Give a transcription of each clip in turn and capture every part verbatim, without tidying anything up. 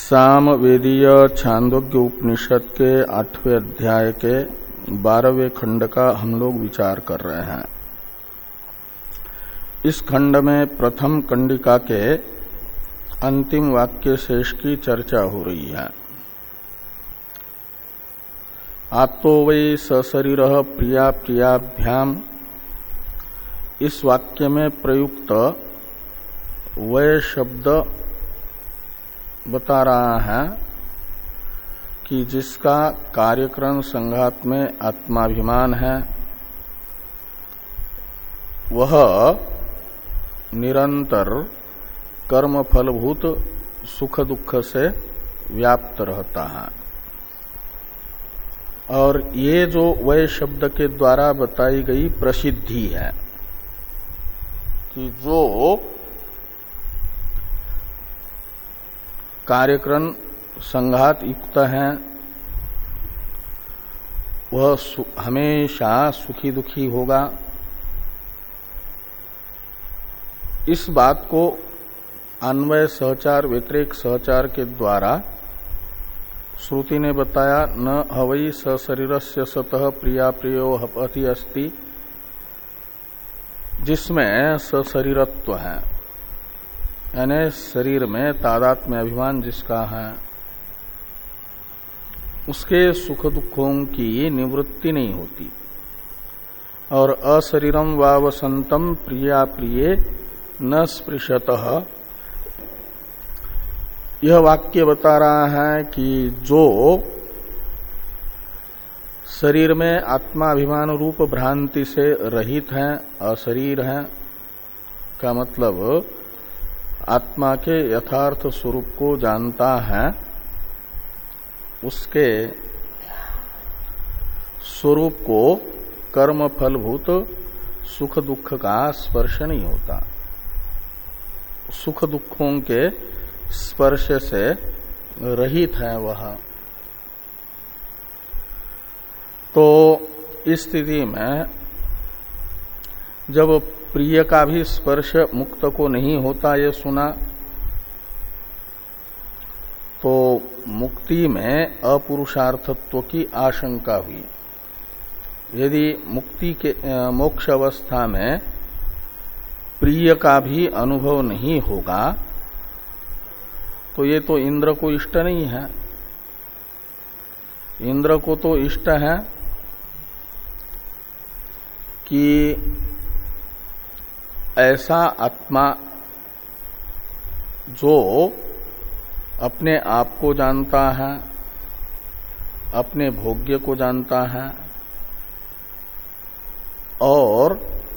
सामवेदीय छांदोग्य उपनिषद के आठवें अध्याय के बारहवें खंड का हम लोग विचार कर रहे हैं। इस खंड में प्रथम कंडिका के अंतिम वाक्य शेष की चर्चा हो रही है। आत्तो वै सशरीर प्रिया प्रियाभ्याम, इस वाक्य में प्रयुक्त वै शब्द बता रहा है कि जिसका कार्यक्रम संघात में आत्माभिमान है वह निरंतर कर्म फलभूत सुख दुख से व्याप्त रहता है। और ये जो वै शब्द के द्वारा बताई गई प्रसिद्धि है कि जो कार्यक्रम संघात युक्त है वह सु, हमेशा सुखी दुखी होगा। इस बात को अन्वय सहचार व्यतिरेक सहचार के द्वारा श्रुति ने बताया। न हवै सशरीरस्य सतः प्रिया प्रियो हपति अस्ति, जिसमें सशरीरत्व है, यानी शरीर में तादात्म्य अभिमान जिसका है, उसके सुख दुखों की निवृत्ति नहीं होती। और अशरीरम वा वसंतम प्रिया प्रिये न स्पृशतः, यह वाक्य बता रहा है कि जो शरीर में आत्माभिमान रूप भ्रांति से रहित है, अशरीर है, का मतलब आत्मा के यथार्थ स्वरूप को जानता है, उसके स्वरूप को कर्म फलभूत सुख दुख का स्पर्श नहीं होता। सुख दुखों के स्पर्श से रहित है वह। तो इस स्थिति में जब प्रिय का भी स्पर्श मुक्त को नहीं होता ये सुना, तो मुक्ति में अपुरुषार्थत्व की आशंका हुई। यदि मुक्ति के मोक्ष अवस्था में प्रिय का भी अनुभव नहीं होगा तो ये तो इंद्र को इष्ट नहीं है। इंद्र को तो इष्ट है कि ऐसा आत्मा जो अपने आप को जानता है, अपने भोग्य को जानता है और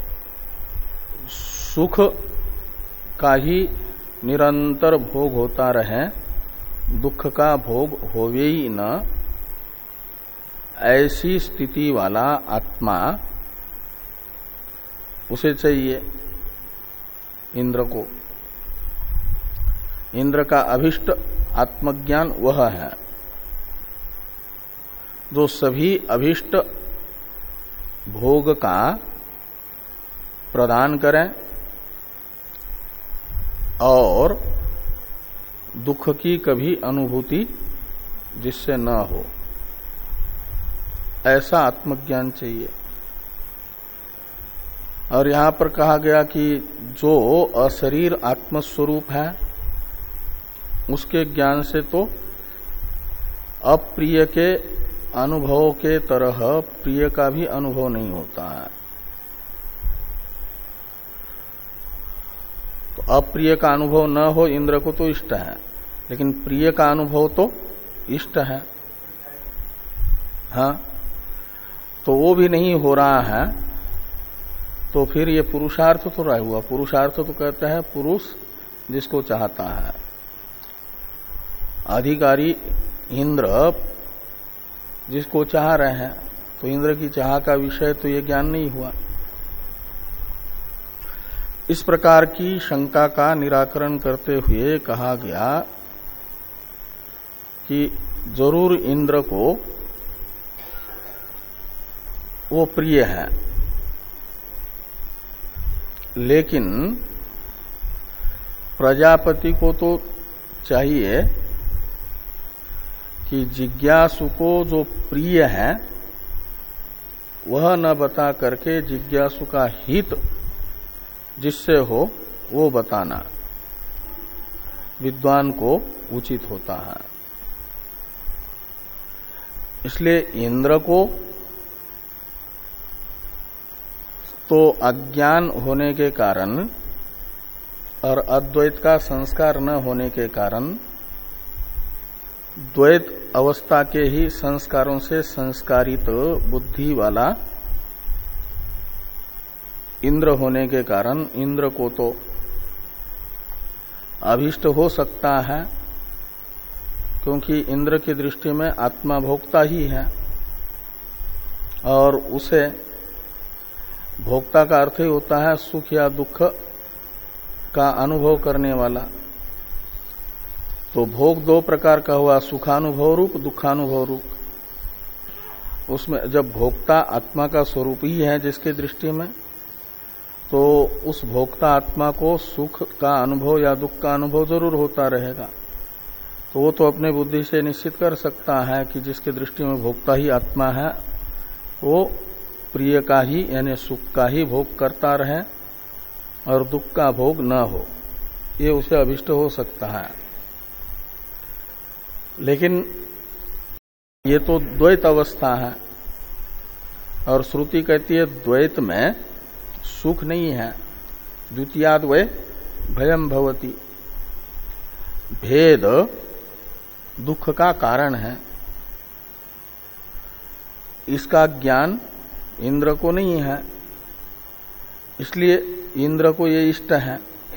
सुख का ही निरंतर भोग होता रहे, दुख का भोग होवे ही न, ऐसी स्थिति वाला आत्मा उसे चाहिए इंद्र को। इंद्र का अभिष्ट आत्मज्ञान वह है जो सभी अभिष्ट भोग का प्रदान करें और दुख की कभी अनुभूति जिससे न हो, ऐसा आत्मज्ञान चाहिए। और यहां पर कहा गया कि जो अशरीर आत्मस्वरूप है उसके ज्ञान से तो अप्रिय के अनुभव के तरह प्रिय का भी अनुभव नहीं होता है। तो अप्रिय का अनुभव न हो, इंद्र को तो इष्ट है, लेकिन प्रिय का अनुभव तो इष्ट है। हाँ, तो वो भी नहीं हो रहा है तो फिर ये पुरुषार्थ तो रह हुआ। पुरुषार्थ तो कहते हैं पुरुष जिसको चाहता है। अधिकारी इंद्र जिसको चाह रहे हैं, तो इंद्र की चाह का विषय तो ये ज्ञान नहीं हुआ। इस प्रकार की शंका का निराकरण करते हुए कहा गया कि जरूर इंद्र को वो प्रिय है, लेकिन प्रजापति को तो चाहिए कि जिज्ञासु को जो प्रिय है वह न बता करके जिज्ञासु का हित जिससे हो वो बताना विद्वान को उचित होता है। इसलिए इंद्र को तो अज्ञान होने के कारण और अद्वैत का संस्कार न होने के कारण द्वैत अवस्था के ही संस्कारों से संस्कारित बुद्धि वाला इंद्र होने के कारण इंद्र को तो अभीष्ट हो सकता है, क्योंकि इंद्र की दृष्टि में आत्मा भोक्ता ही है और उसे भोक्ता का अर्थ ही होता है सुख या दुख का अनुभव करने वाला। तो भोग दो प्रकार का हुआ, सुखानुभव रूप, दुखानुभव रूप। उसमें जब भोक्ता आत्मा का स्वरूप ही है जिसकी दृष्टि में, तो उस भोक्ता आत्मा को सुख का अनुभव या दुख का अनुभव जरूर होता रहेगा। तो वो तो अपने बुद्धि से निश्चित कर सकता है कि जिसकी दृष्टि में भोक्ता ही आत्मा है वो प्रिय का ही यानी सुख का ही भोग करता रहे और दुख का भोग न हो, ये उसे अभिष्ट हो सकता है। लेकिन ये तो द्वैत अवस्था है और श्रुति कहती है द्वैत में सुख नहीं है, द्वितीयाद्वय भयम भवति, भेद दुख का कारण है। इसका ज्ञान इंद्र को नहीं है, इसलिए इंद्र को ये इष्ट है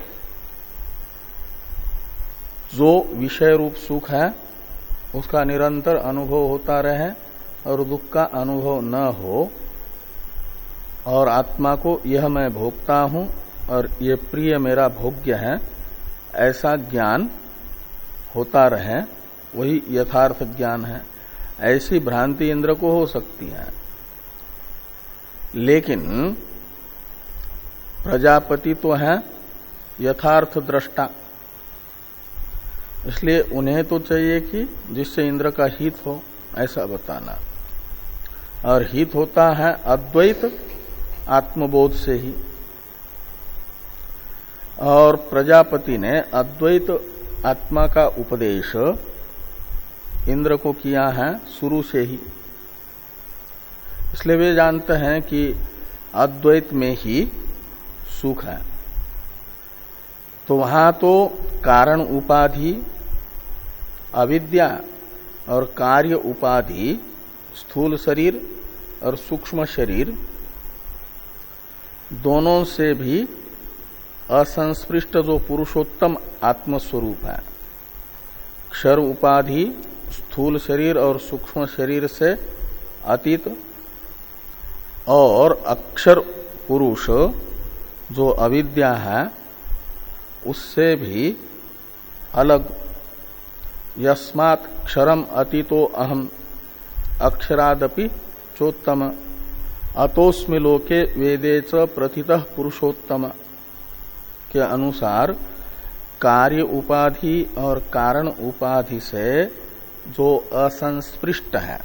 जो विषय रूप सुख है उसका निरंतर अनुभव होता रहे और दुख का अनुभव न हो, और आत्मा को यह मैं भोगता हूं और ये प्रिय मेरा भोग्य है ऐसा ज्ञान होता रहे, वही यथार्थ ज्ञान है। ऐसी भ्रांति इंद्र को हो सकती है, लेकिन प्रजापति तो है यथार्थ दृष्टा, इसलिए उन्हें तो चाहिए कि जिससे इंद्र का हित हो ऐसा बताना, और हित होता है अद्वैत आत्मबोध से ही। और प्रजापति ने अद्वैत आत्मा का उपदेश इंद्र को किया है शुरू से ही, इसलिए वे जानते हैं कि अद्वैत में ही सुख है। तो वहां तो कारण उपाधि अविद्या और कार्य उपाधि स्थूल शरीर और सूक्ष्म शरीर दोनों से भी असंस्पृष्ट जो पुरुषोत्तम आत्मस्वरूप है, क्षर उपाधि स्थूल शरीर और सूक्ष्म शरीर से अतीत, और अक्षर पुरुष जो अविद्या है उससे भी अलग। यस्मात् क्षरम अतीतो अहम अक्षरादपि चोत्तम अतोस्मि लोके वेदे च प्रथितः पुरुषोत्तम के अनुसार कार्य उपाधि और कारण उपाधि से जो असंस्पृष्ट है,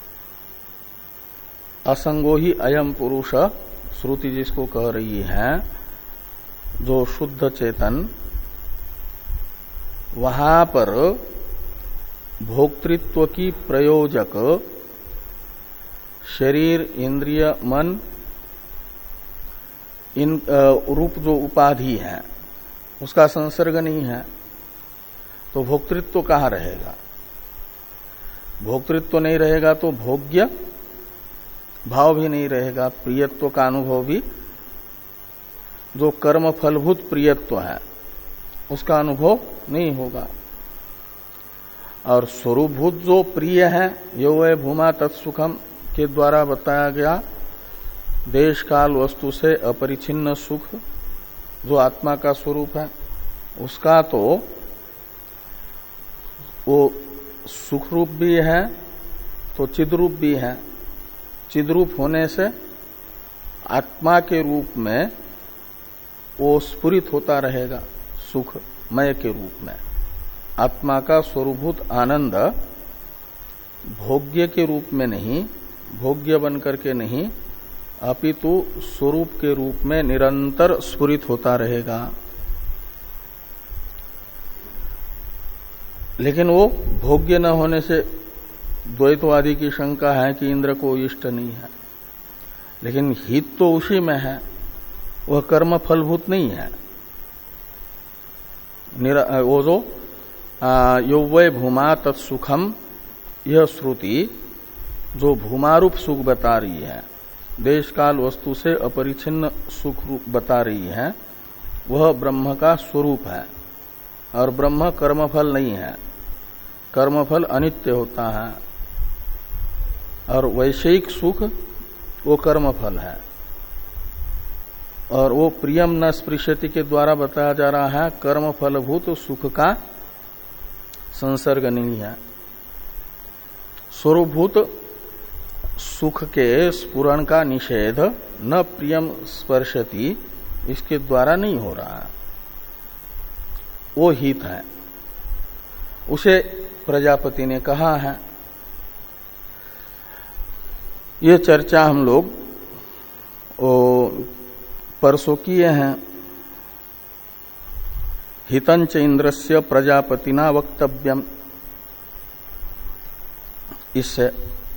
असंगो ही अयम पुरुष श्रुति जिसको कह रही है, जो शुद्ध चेतन, वहां पर भोक्तृत्व की प्रयोजक शरीर इंद्रिय मन इन रूप जो उपाधि है उसका संसर्ग नहीं है, तो भोक्तृत्व कहाँ रहेगा? भोक्तृत्व नहीं रहेगा तो भोग्य भाव भी नहीं रहेगा, प्रियत्व का अनुभव भी, जो कर्म फलभूत प्रियत्व है उसका अनुभव नहीं होगा। और स्वरूपभूत जो प्रिय है, यो वै भूमा तत्सुखम के द्वारा बताया गया देश काल वस्तु से अपरिछिन्न सुख जो आत्मा का स्वरूप है, उसका तो वो सुख रूप भी है तो चिद्रूप भी है। चिद्रूप होने से आत्मा के रूप में वो स्फुरित होता रहेगा सुखमय के रूप में। आत्मा का स्वरूभूत आनंद भोग्य के रूप में नहीं, भोग्य बन करके नहीं, अपितु स्वरूप के रूप में निरंतर स्फुरित होता रहेगा। लेकिन वो भोग्य न होने से द्वैतवादी की शंका है कि इंद्र को इष्ट नहीं है, लेकिन हित तो उसी में है, वह कर्म फलभूत नहीं है। वो जो यौवै भूमा तत्सुखम, यह श्रुति जो भूमारूप सुख बता रही है, देश काल वस्तु से अपरिच्छिन्न सुख रूप बता रही है, वह ब्रह्म का स्वरूप है। और ब्रह्म कर्मफल नहीं है, कर्मफल अनित्य होता है। और वैषयिक सुख वो कर्मफल है। और वो प्रियम न स्पृशति के द्वारा बताया जा रहा है, कर्म फलभूत सुख का संसर्ग नहीं है। स्वरूपभूत सुख के स्फुरण का निषेध न प्रियम स्पर्शति इसके द्वारा नहीं हो रहा है, वो हित है। उसे प्रजापति ने कहा है। ये चर्चा हम लोग परसों किए हैं। हितंच इंद्रस्य प्रजापतिना वक्तव्यम, इससे।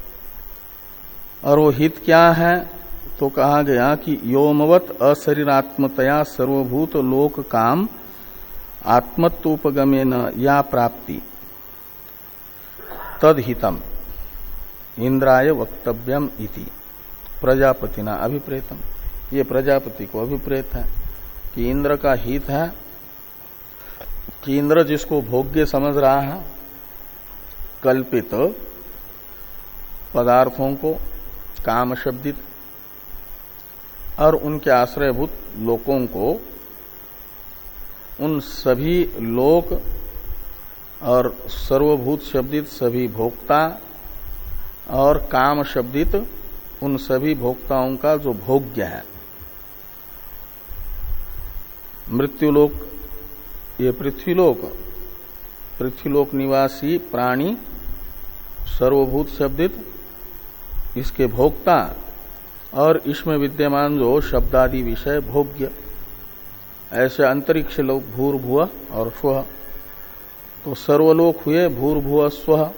और वो हित क्या है? तो कहा गया कि योमवत अशरीरात्मतया सर्वभूत लोक काम आत्मत्वोपगमेन या प्राप्ति तद हितम इंद्राय वक्तव्यम इति प्रजापतिना अभिप्रेतम। ये प्रजापति को अभिप्रेत है कि इंद्र का हित है कि इंद्र जिसको भोग्य समझ रहा है, कल्पित पदार्थों को, काम शब्दित और उनके आश्रयभूत लोकों को, उन सभी लोक और सर्वभूत शब्दित सभी भोक्ता और काम शब्दित उन सभी भोक्ताओं का जो भोग्य है, मृत्युलोक, ये पृथ्वीलोक, पृथ्वीलोक निवासी प्राणी सर्वभूत शब्दित इसके भोक्ता, और इसमें विद्यमान जो शब्दादि विषय भोग्य, ऐसे अंतरिक्ष लोक भूर्भुव और स्वः। तो सर्वलोक हुए भूर्भुव स्वः,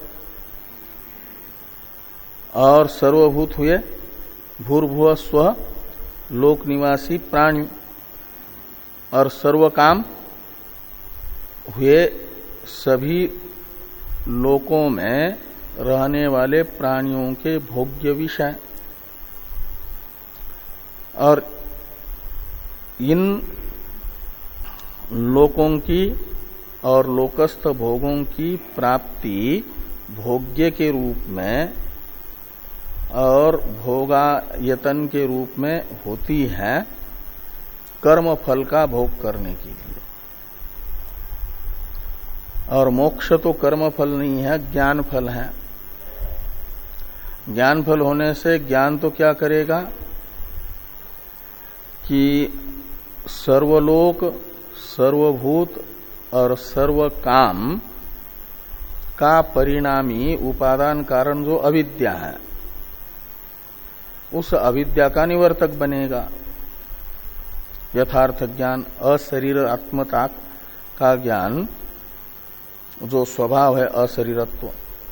और सर्वभूत हुए भूर्भुव स्वः लोक निवासी प्राणी, और सर्वकाम हुए सभी लोकों में रहने वाले प्राणियों के भोग्य विषय। और इन लोकों की और लोकस्थ भोगों की प्राप्ति भोग्य के रूप में और भोगायतन के रूप में होती है कर्म फल का भोग करने के लिए। और मोक्ष तो कर्म फल नहीं है, ज्ञान फल है। ज्ञान फल होने से ज्ञान तो क्या करेगा कि सर्वलोक, सर्वभूत और सर्वकाम का परिणामी उपादान कारण जो अविद्या है, उस अविद्या का निवर्तक बनेगा। यथार्थ ज्ञान, अशरीर आत्मता का ज्ञान, जो स्वभाव है अशरीरत्व,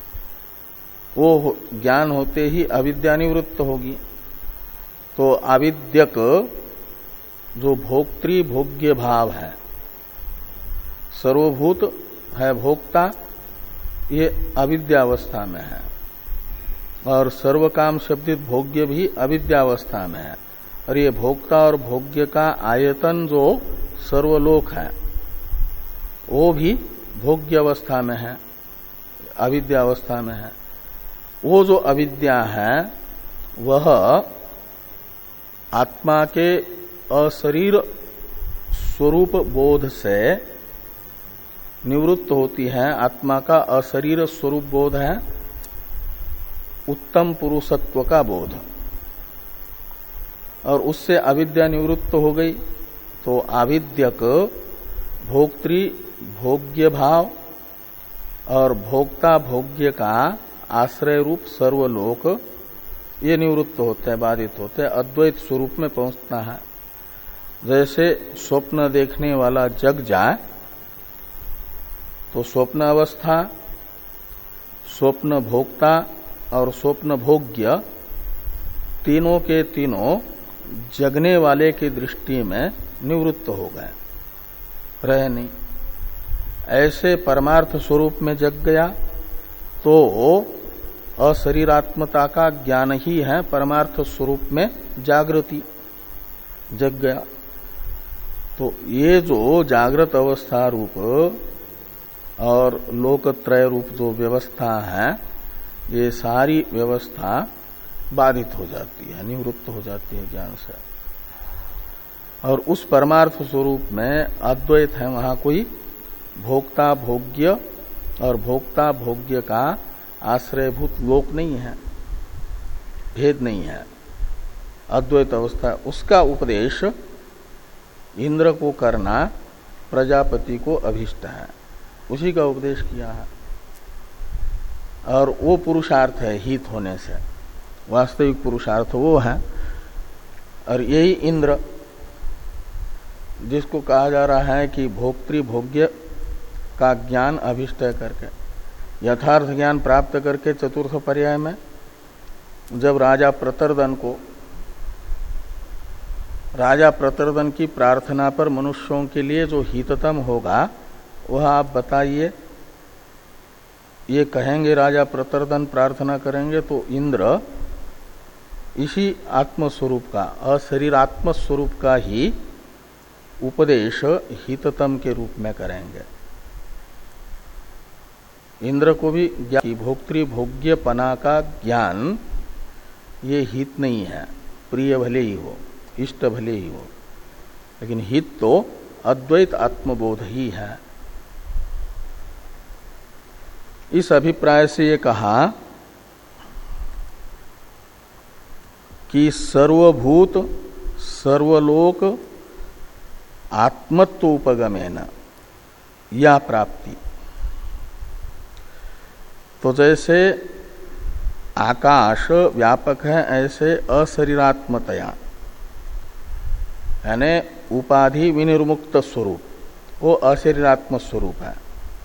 वो ज्ञान होते ही अविद्या निवृत्त होगी। तो आविद्यक जो भोक्तृ भोग्य भाव है, सर्वभूत है भोक्ता, ये अविद्यावस्था में है। और सर्वकाम शब्दित भोग्य भी अविद्यावस्था में है। और ये भोक्ता और भोग्य का आयतन जो सर्वलोक है, वो भी भोग्य अवस्था में है, अविद्यावस्था में है। वो जो अविद्या है वह आत्मा के अशरीर स्वरूप बोध से निवृत्त होती है। आत्मा का अशरीर स्वरूप बोध है उत्तम पुरुषत्व का बोध, और उससे अविद्या निवृत्त हो गई। तो आविद्यक भोक्तृ भोग्य भाव और भोक्ता भोग्य का आश्रय रूप सर्वलोक ये निवृत्त होते हैं, बाधित होते हैं, अद्वैत स्वरूप में पहुंचना है। जैसे स्वप्न देखने वाला जग जाए तो स्वप्न अवस्था, स्वप्न भोक्ता और स्वप्न भोग्य तीनों के तीनों जगने वाले की दृष्टि में निवृत्त हो गए, रहे नहीं। ऐसे परमार्थ स्वरूप में जग गया तो अशरीरात्मता का ज्ञान ही है परमार्थ स्वरूप में जागृति, जग गया। तो ये जो जागृत अवस्था रूप और लोकत्रय रूप जो व्यवस्था है, ये सारी व्यवस्था बाधित हो जाती है, निवृत्त हो जाती है ज्ञान से। और उस परमार्थ स्वरूप में अद्वैत है, वहां कोई भोक्ता भोग्य और भोक्ता भोग्य का आश्रयभूत लोक नहीं है, भेद नहीं है, अद्वैत अवस्था। उसका उपदेश इंद्र को करना प्रजापति को अभिष्ट है, उसी का उपदेश किया है। और वो पुरुषार्थ है हित होने से, वास्तविक पुरुषार्थ वो है। और यही इंद्र जिसको कहा जा रहा है कि भोक्तृ भोग्य का ज्ञान अभिष्ट करके, यथार्थ ज्ञान प्राप्त करके चतुर्थ पर्याय में जब राजा प्रतर्दन को, राजा प्रतर्दन की प्रार्थना पर मनुष्यों के लिए जो हिततम होगा वह आप बताइए, ये कहेंगे राजा प्रतर्दन प्रार्थना करेंगे तो इंद्र इसी आत्मस्वरूप का, अशरीरात्म स्वरूप का ही उपदेश हिततम के रूप में करेंगे। इंद्र को भी ज्ञान, भोक्तृ भोग्यपना का ज्ञान ये हित नहीं है, प्रिय भले ही हो, इष्ट भले ही हो, लेकिन हित तो अद्वैत आत्मबोध ही है। इस अभिप्राय से ये कहा कि सर्वभूत सर्वलोक आत्मत्व उपगमेन या प्राप्ति। तो जैसे आकाश व्यापक है, ऐसे अशरीरात्मतया यानी उपाधि विनिर्मुक्त स्वरूप, वो अशरीरात्म स्वरूप है।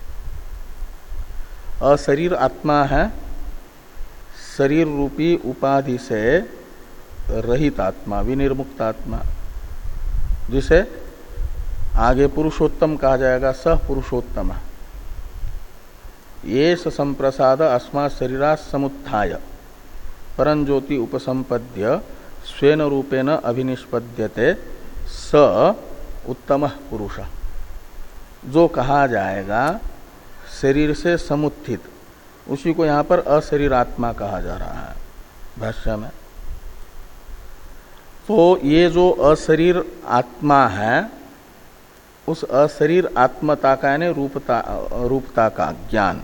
अशरीर आत्मा है, शरीर रूपी उपाधि से रहित आत्मा, विनिर्मुक्त आत्मा, जिसे आगे पुरुषोत्तम कहा जाएगा, सह पुरुषोत्तम। ये संप्रसाद अस्मा शरीरा समुत्थाय परं ज्योति उपसंपद्य स्वेन रूपेण अभिनिष्पद्यते स उत्तम पुरुष। जो कहा जाएगा शरीर से समुत्थित, उसी को यहां पर अशरीरात्मा कहा जा रहा है भाष्य में। तो ये जो अशरीर आत्मा है, उस अशरीर आत्मता का यानी रूपता रूपता का ज्ञान,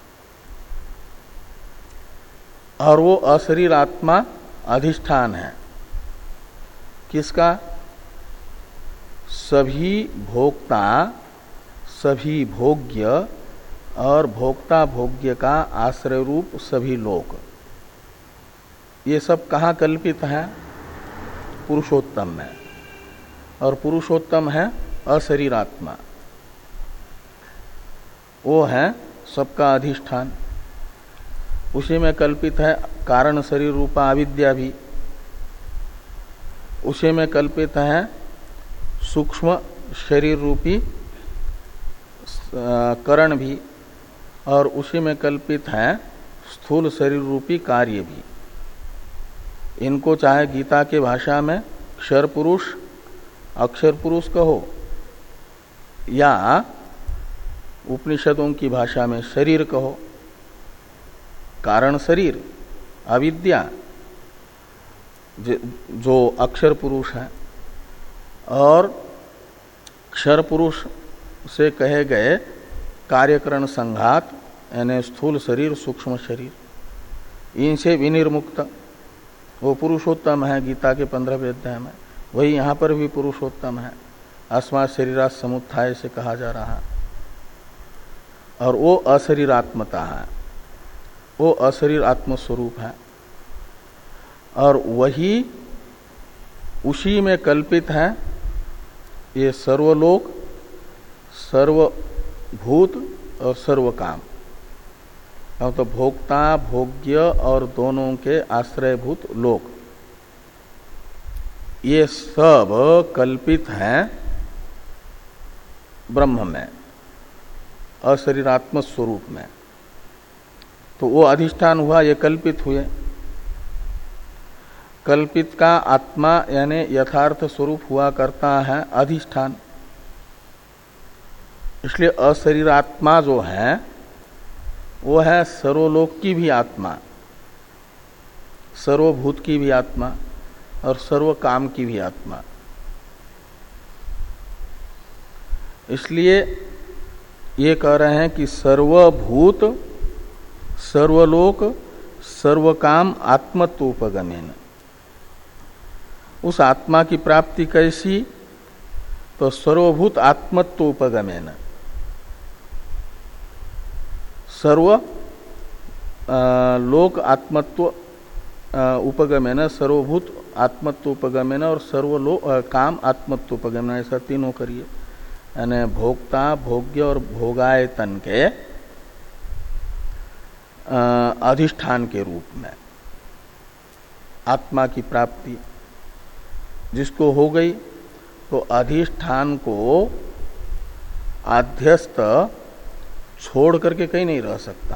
और वो अशरीर आत्मा अधिष्ठान है किसका? सभी भोक्ता, सभी भोग्य और भोक्ता भोग्य का आश्रय रूप सभी लोक। ये सब कहाँ कल्पित है? पुरुषोत्तम में। और पुरुषोत्तम है अशरीरात्मा, वो है सबका अधिष्ठान। उसी में कल्पित है कारण शरीर रूपा अविद्या भी, उसी में कल्पित है सूक्ष्म शरीर रूपी करण भी, और उसी में कल्पित है स्थूल शरीर रूपी कार्य भी। इनको चाहे गीता के भाषा में क्षर पुरुष, अक्षर पुरुष कहो, या उपनिषदों की भाषा में शरीर कहो। कारण शरीर अविद्या जो अक्षर पुरुष है, और क्षर पुरुष से कहे गए कार्यकरण संघात यानी स्थूल शरीर, सूक्ष्म शरीर, इनसे विनिर्मुक्त वो पुरुषोत्तम है। गीता के पंद्रहवें अध्याय में वही यहाँ पर भी पुरुषोत्तम है, अस्मात् शरीरा समुत्थाय से कहा जा रहा है। और वो अशरीरात्मता है, वो अशरीर आत्मस्वरूप है, और वही उसी में कल्पित है ये सर्वलोक, सर्वभूत और सर्वकाम। तो भोक्ता, भोग्य और दोनों के आश्रयभूत लोक, ये सब कल्पित हैं ब्रह्म में, अशरीरात्म स्वरूप में। तो वो अधिष्ठान हुआ, ये कल्पित हुए। कल्पित का आत्मा यानी यथार्थ स्वरूप हुआ करता है अधिष्ठान। इसलिए अशरीरात्मा जो है वो है सर्वलोक की भी आत्मा, सर्वभूत की भी आत्मा और सर्व काम की भी आत्मा। इसलिए ये कह रहे हैं कि सर्वभूत, सर्वलोक, सर्वकाम आत्मत्वोपगमेन। उस आत्मा की प्राप्ति कैसी? तो सर्वभूत आत्मत्वोपगमेन, सर्व आ, लोक आत्मत्व उपगमेन, सर्वभूत आत्मत्वोपगमेन और सर्वलो काम आत्मत्वोपगमेन, ऐसा तीनों करिए। यानी भोक्ता, भोग्य और भोगायतन के अधिष्ठान के रूप में आत्मा की प्राप्ति जिसको हो गई, तो अधिष्ठान को आध्यस्थ छोड़ करके कहीं नहीं रह सकता।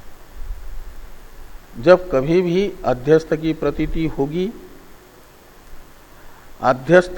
जब कभी भी अध्यस्थ की प्रतीति होगी, अध्यस्थ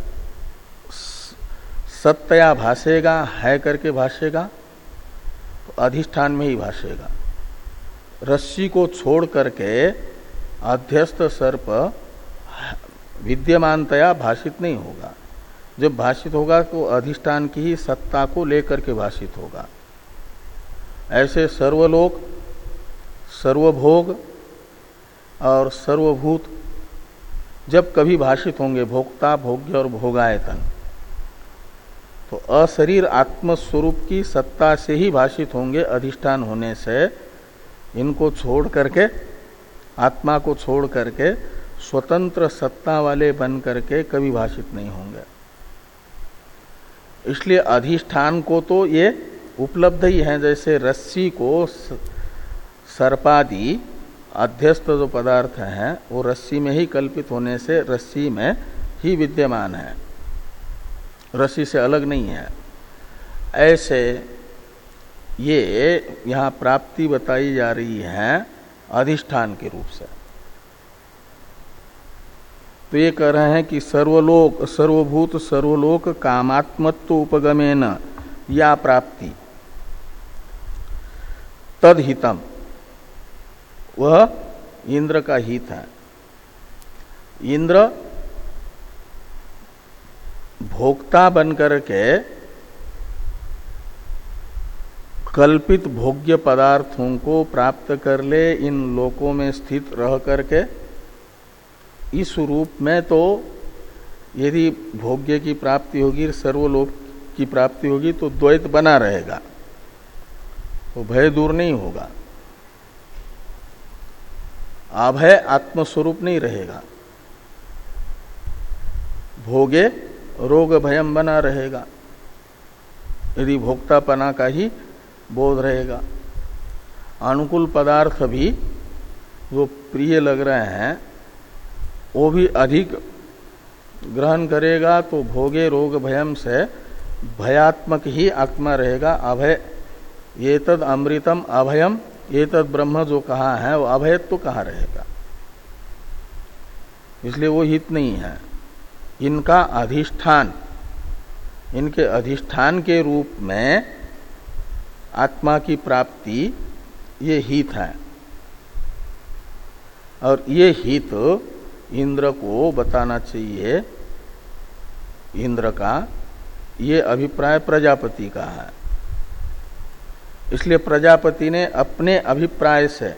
सत्या भासेगा, है करके भासेगा, तो अधिष्ठान में ही भासेगा। रस्सी को छोड़ करके अध्यस्थ सर्प विद्यमानतया भाषित नहीं होगा। जब भाषित होगा तो अधिष्ठान की ही सत्ता को लेकर के भाषित होगा। ऐसे सर्वलोक, सर्वभोग और सर्वभूत जब कभी भाषित होंगे, भोक्ता, भोग्य और भोगायतन, तो अशरीर आत्मस्वरूप की सत्ता से ही भाषित होंगे। अधिष्ठान होने से इनको छोड़ करके, आत्मा को छोड़ करके स्वतंत्र सत्ता वाले बन करके कभी भाषित नहीं होंगे। इसलिए अधिष्ठान को तो ये उपलब्ध ही है। जैसे रस्सी को सर्पादि अध्यस्त जो पदार्थ हैं वो रस्सी में ही कल्पित होने से रस्सी में ही विद्यमान है, रस्सी से अलग नहीं है। ऐसे ये यहाँ प्राप्ति बताई जा रही है अधिष्ठान के रूप से। तो ये कह रहे हैं कि सर्वलोक, सर्वभूत, सर्वलोक कामात्मत्व उपगमेन या प्राप्ति तदहितम, वह इंद्र का हित है। इंद्र भोक्ता बनकर के कल्पित भोग्य पदार्थों को प्राप्त कर ले, इन लोकों में स्थित रह करके इस रूप में, तो यदि भोग्य की प्राप्ति होगी, सर्वलोक की प्राप्ति होगी, तो द्वैत बना रहेगा, तो भय दूर नहीं होगा, अभय आत्मस्वरूप नहीं रहेगा। भोगे रोग भयम बना रहेगा यदि भोक्तापना का ही बोध रहेगा। अनुकूल पदार्थ भी जो प्रिय लग रहे हैं वो भी अधिक ग्रहण करेगा, तो भोगे रोग भयम से भयात्मक ही आत्मा रहेगा। अभय, ये तद अमृतम अभयम, ये तद ब्रह्म जो कहा है वो अभयत्व तो कहाँ रहेगा। इसलिए वो हित नहीं है। इनका अधिष्ठान, इनके अधिष्ठान के रूप में आत्मा की प्राप्ति ये हित है, और ये हित इंद्र को बताना चाहिए। इंद्र का ये अभिप्राय प्रजापति का है। इसलिए प्रजापति ने अपने अभिप्राय से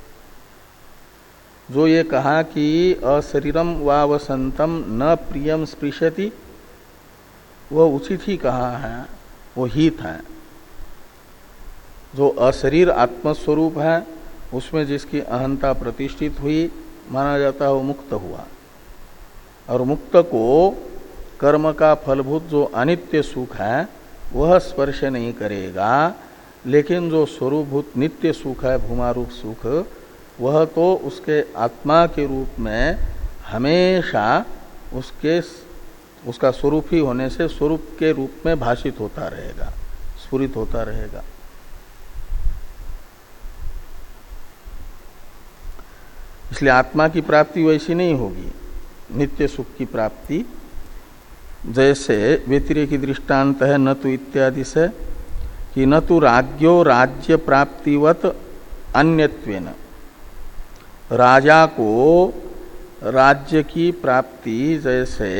जो ये कहा कि अशरीरम वा वसंतम न प्रियम स्पृशति, वह उचित ही कहा है, वो हित है। जो अशरीर आत्मस्वरूप है उसमें जिसकी अहंता प्रतिष्ठित हुई माना जाता है वो मुक्त हुआ। और मुक्त को कर्म का फलभूत जो अनित्य सुख है वह स्पर्श नहीं करेगा, लेकिन जो स्वरूपभूत नित्य सुख है भूमारूप सुख वह तो उसके आत्मा के रूप में हमेशा उसके उसका स्वरूप ही होने से स्वरूप के रूप में भाषित होता रहेगा, स्फुरित होता रहेगा। इसलिए आत्मा की प्राप्ति वैसी नहीं होगी नित्य सुख की प्राप्ति। जैसे व्यतिरेकी दृष्टांत है न तो इत्यादि से कि न तो राज्यो राज्य प्राप्तिवत अन्यत्वेन, राजा को राज्य की प्राप्ति जैसे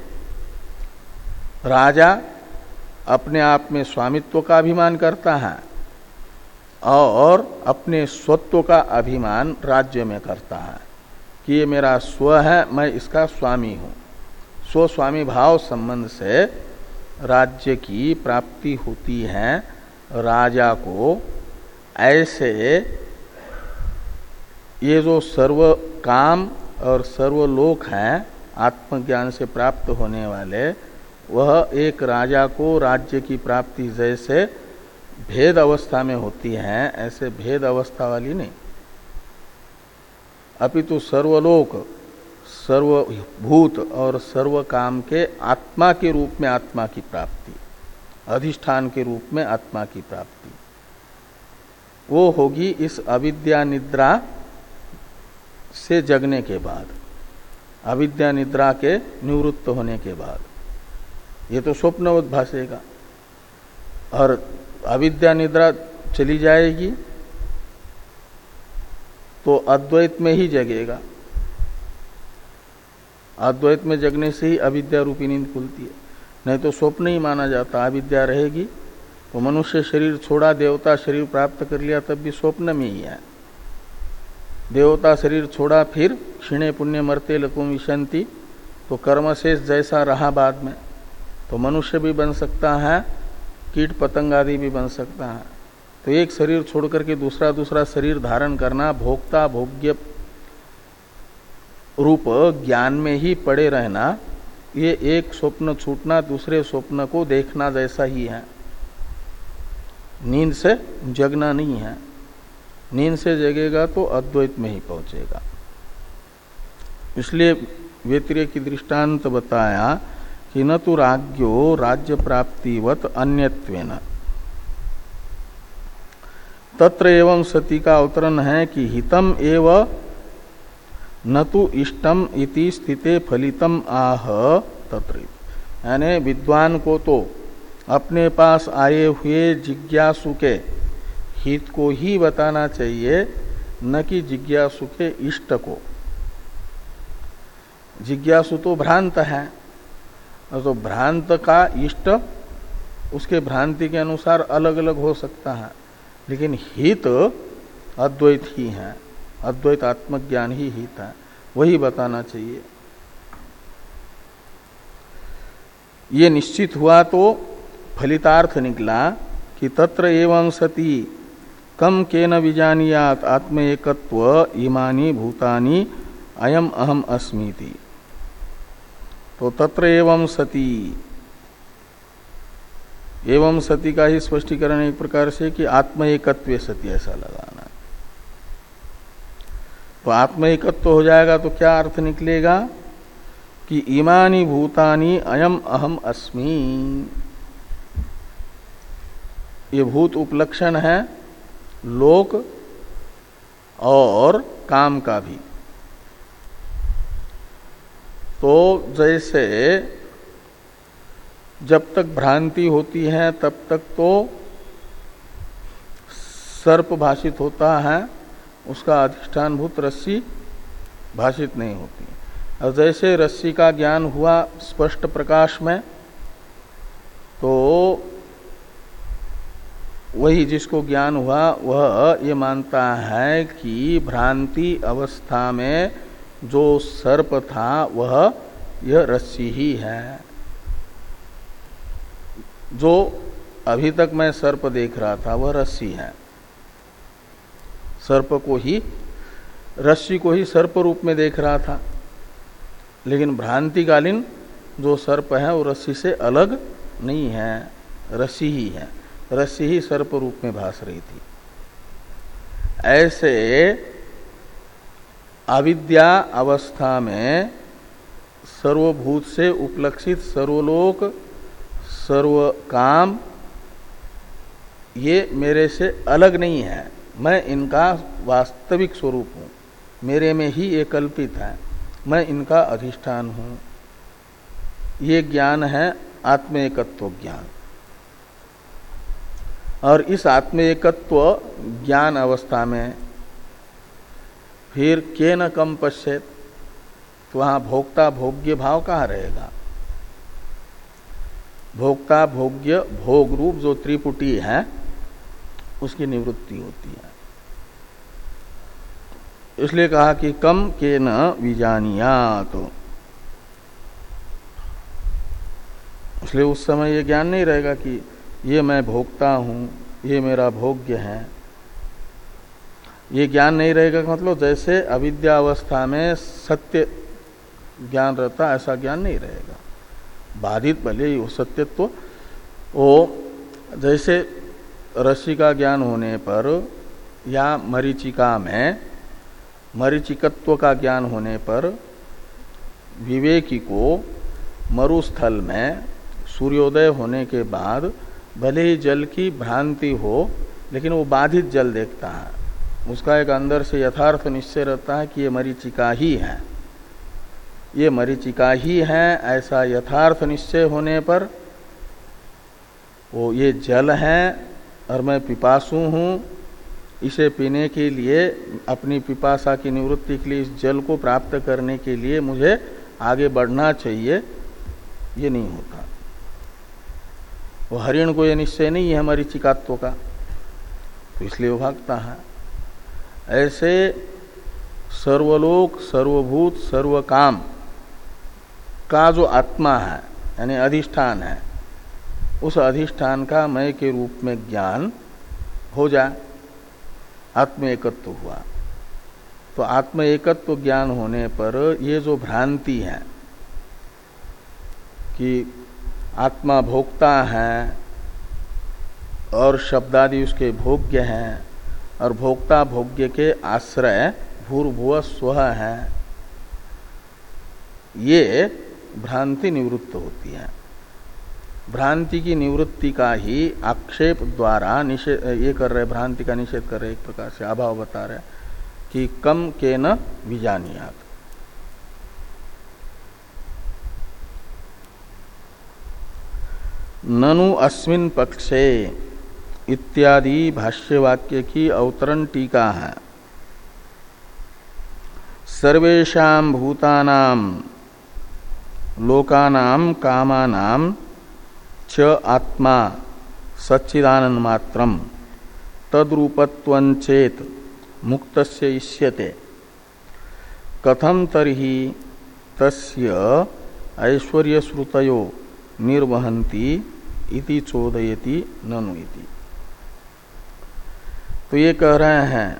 राजा अपने आप में स्वामित्व का अभिमान करता है और अपने स्वत्व का अभिमान राज्य में करता है कि ये मेरा स्व है, मैं इसका स्वामी हूँ। स्व स्वामी भाव संबंध से राज्य की प्राप्ति होती है राजा को। ऐसे ये जो सर्व काम और सर्वलोक हैं आत्मज्ञान से प्राप्त होने वाले, वह एक राजा को राज्य की प्राप्ति जैसे भेद अवस्था में होती है ऐसे भेद अवस्था वाली नहीं, अपितु सर्वलोक सर्वभूत और सर्व काम के आत्मा के रूप में आत्मा की प्राप्ति, अधिष्ठान के रूप में आत्मा की प्राप्ति, वो होगी इस अविद्या निद्रा से जगने के बाद, अविद्या निद्रा के निवृत्त होने के बाद। ये तो स्वप्नवत भासेगा और अविद्या निद्रा चली जाएगी तो अद्वैत में ही जगेगा। अद्वैत में जगने से ही अविद्या रूपी नींद खुलती है, नहीं तो स्वप्न ही माना जाता। अविद्या रहेगी तो मनुष्य शरीर छोड़ा, देवता शरीर प्राप्त कर लिया, तब भी स्वप्न में ही है। देवता शरीर छोड़ा फिर क्षीणे पुण्य मरते लकुम विशंति, तो कर्म शेष जैसा रहा बाद में, तो मनुष्य भी बन सकता है, कीट पतंग आदि भी बन सकता है। तो एक शरीर छोड़ करके दूसरा दूसरा शरीर धारण करना, भोक्ता भोग्य रूप ज्ञान में ही पड़े रहना, ये एक स्वप्न छूटना दूसरे स्वप्न को देखना जैसा ही है। नींद से जगना नहीं है। नींद से जगेगा तो अद्वैत में ही पहुंचेगा। इसलिए व्यतिरेकी दृष्टांत बताया कि न तो राज्यो राज्य प्राप्तिवत अन्यत्वेन, तत्र एवं सती का अवतरण है कि हितम एव न तो इष्टम इति स्थिते फलितम आह तत्र। यानी विद्वान को तो अपने पास आए हुए जिज्ञासु के हित को ही बताना चाहिए, न कि जिज्ञासु के इष्ट को। जिज्ञासु तो भ्रांत है, तो भ्रांत का इष्ट उसके भ्रांति के अनुसार अलग अलग हो सकता है, लेकिन हित अद्वैत ही है, अद्वैत आत्मज्ञान ही हित है, वही बताना चाहिए। ये निश्चित हुआ तो फलितार्थ निकला कि तत्र एवं सती कम केन विजानीयात आत्म एकत्व इमानी भूतानि अयम अहम अस्मीति। तो तत्र एवं सती, एवं सती का ही स्पष्टीकरण एक प्रकार से कि आत्म एकत्व सती ऐसा लगाना। तो आत्म एकत्व हो जाएगा तो क्या अर्थ निकलेगा कि इमानी भूतानि अयम अहम अस्मि। ये भूत उपलक्षण है लोक और काम का भी। तो जैसे जब तक भ्रांति होती है तब तक तो सर्प भाषित होता है, उसका अधिष्ठानभूत रस्सी भाषित नहीं होती। और जैसे रस्सी का ज्ञान हुआ स्पष्ट प्रकाश में, तो वही जिसको ज्ञान हुआ वह ये मानता है कि भ्रांति अवस्था में जो सर्प था वह यह रस्सी ही है। जो अभी तक मैं सर्प देख रहा था वह रस्सी है। सर्प को ही, रस्सी को ही सर्प रूप में देख रहा था, लेकिन भ्रांतिकालीन जो सर्प है वो रस्सी से अलग नहीं है, रस्सी ही है, रस्सी ही सर्प रूप में भास रही थी। ऐसे अविद्या अवस्था में सर्वभूत से उपलक्षित सर्वलोक सर्व काम ये मेरे से अलग नहीं है, मैं इनका वास्तविक स्वरूप हूँ, मेरे में ही ये कल्पित है, मैं इनका अधिष्ठान हूँ। ये ज्ञान है आत्म एकत्व ज्ञान। और इस आत्म एकत्व ज्ञान अवस्था में फिर के न कम पश्चेत, तो वहाँ भोक्ता भोग्य भाव कहाँ रहेगा? भोक्ता भोग्य भोग रूप जो त्रिपुटी है उसकी निवृत्ति होती है। इसलिए कहा कि कम के न विजानियात, तो इसलिए उस समय ये ज्ञान नहीं रहेगा कि ये मैं भोक्ता हूँ, ये मेरा भोग्य है, ये ज्ञान नहीं रहेगा। मतलब जैसे अविद्या अवस्था में सत्य ज्ञान रहता ऐसा ज्ञान नहीं रहेगा। बाधित भले ही हो सत्यत्व, वो जैसे रस्सी का ज्ञान होने पर या मरीचिका में मरीचिकत्व का ज्ञान होने पर विवेकी को मरुस्थल में सूर्योदय होने के बाद भले ही जल की भ्रांति हो, लेकिन वो बाधित जल देखता है, उसका एक अंदर से यथार्थ निश्चय रहता है कि ये मरीचिका ही है, ये मरीचिका ही है। ऐसा यथार्थ निश्चय होने पर वो ये जल है और मैं पिपासु हूँ, इसे पीने के लिए, अपनी पिपासा की निवृत्ति के लिए, इस जल को प्राप्त करने के लिए मुझे आगे बढ़ना चाहिए, ये नहीं होता। वो हरिण को ये निश्चय नहीं है मरीचिकात्व का, तो इसलिए वो भागता है। ऐसे सर्वलोक सर्वभूत सर्वकाम का जो आत्मा है यानी अधिष्ठान है, उस अधिष्ठान का मय के रूप में ज्ञान हो जाए, आत्म एकत्व हुआ। तो आत्म एकत्व ज्ञान होने पर ये जो भ्रांति है कि आत्मा भोक्ता है और शब्दादि उसके भोग्य हैं और भोक्ता भोग्य के आश्रय भूर्भुव स्व है, ये भ्रांति निवृत्त होती है। भ्रांति की निवृत्ति का ही आक्षेप द्वारा निषेध ये कर रहे, भ्रांति का निषेध कर रहे, एक प्रकार से अभाव बता रहे कि कम के न विजानियात। ननु अस्मिन् पक्षे इत्यादि भाष्यवाक्य की अवतरण टीका है। सर्वेषां भूतानां लोकानां कामानां च आत्मा सच्चिदानंद मात्रम तद्रूपत्वंचेत मुक्तस्य इष्यते कथम तर्हि तस्य ऐश्वर्य श्रुतयो निर्वहन्ति इति चोदयति ननु इति। तो ये कह रहे हैं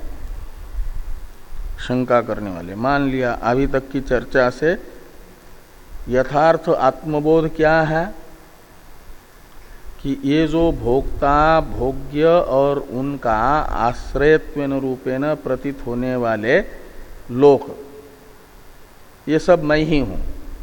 शंका करने वाले, मान लिया अभी तक की चर्चा से यथार्थ आत्मबोध क्या है कि ये जो भोक्ता भोग्य और उनका आश्रयत्वेन रूपेण प्रतीत होने वाले लोक, ये सब मैं ही हूँ,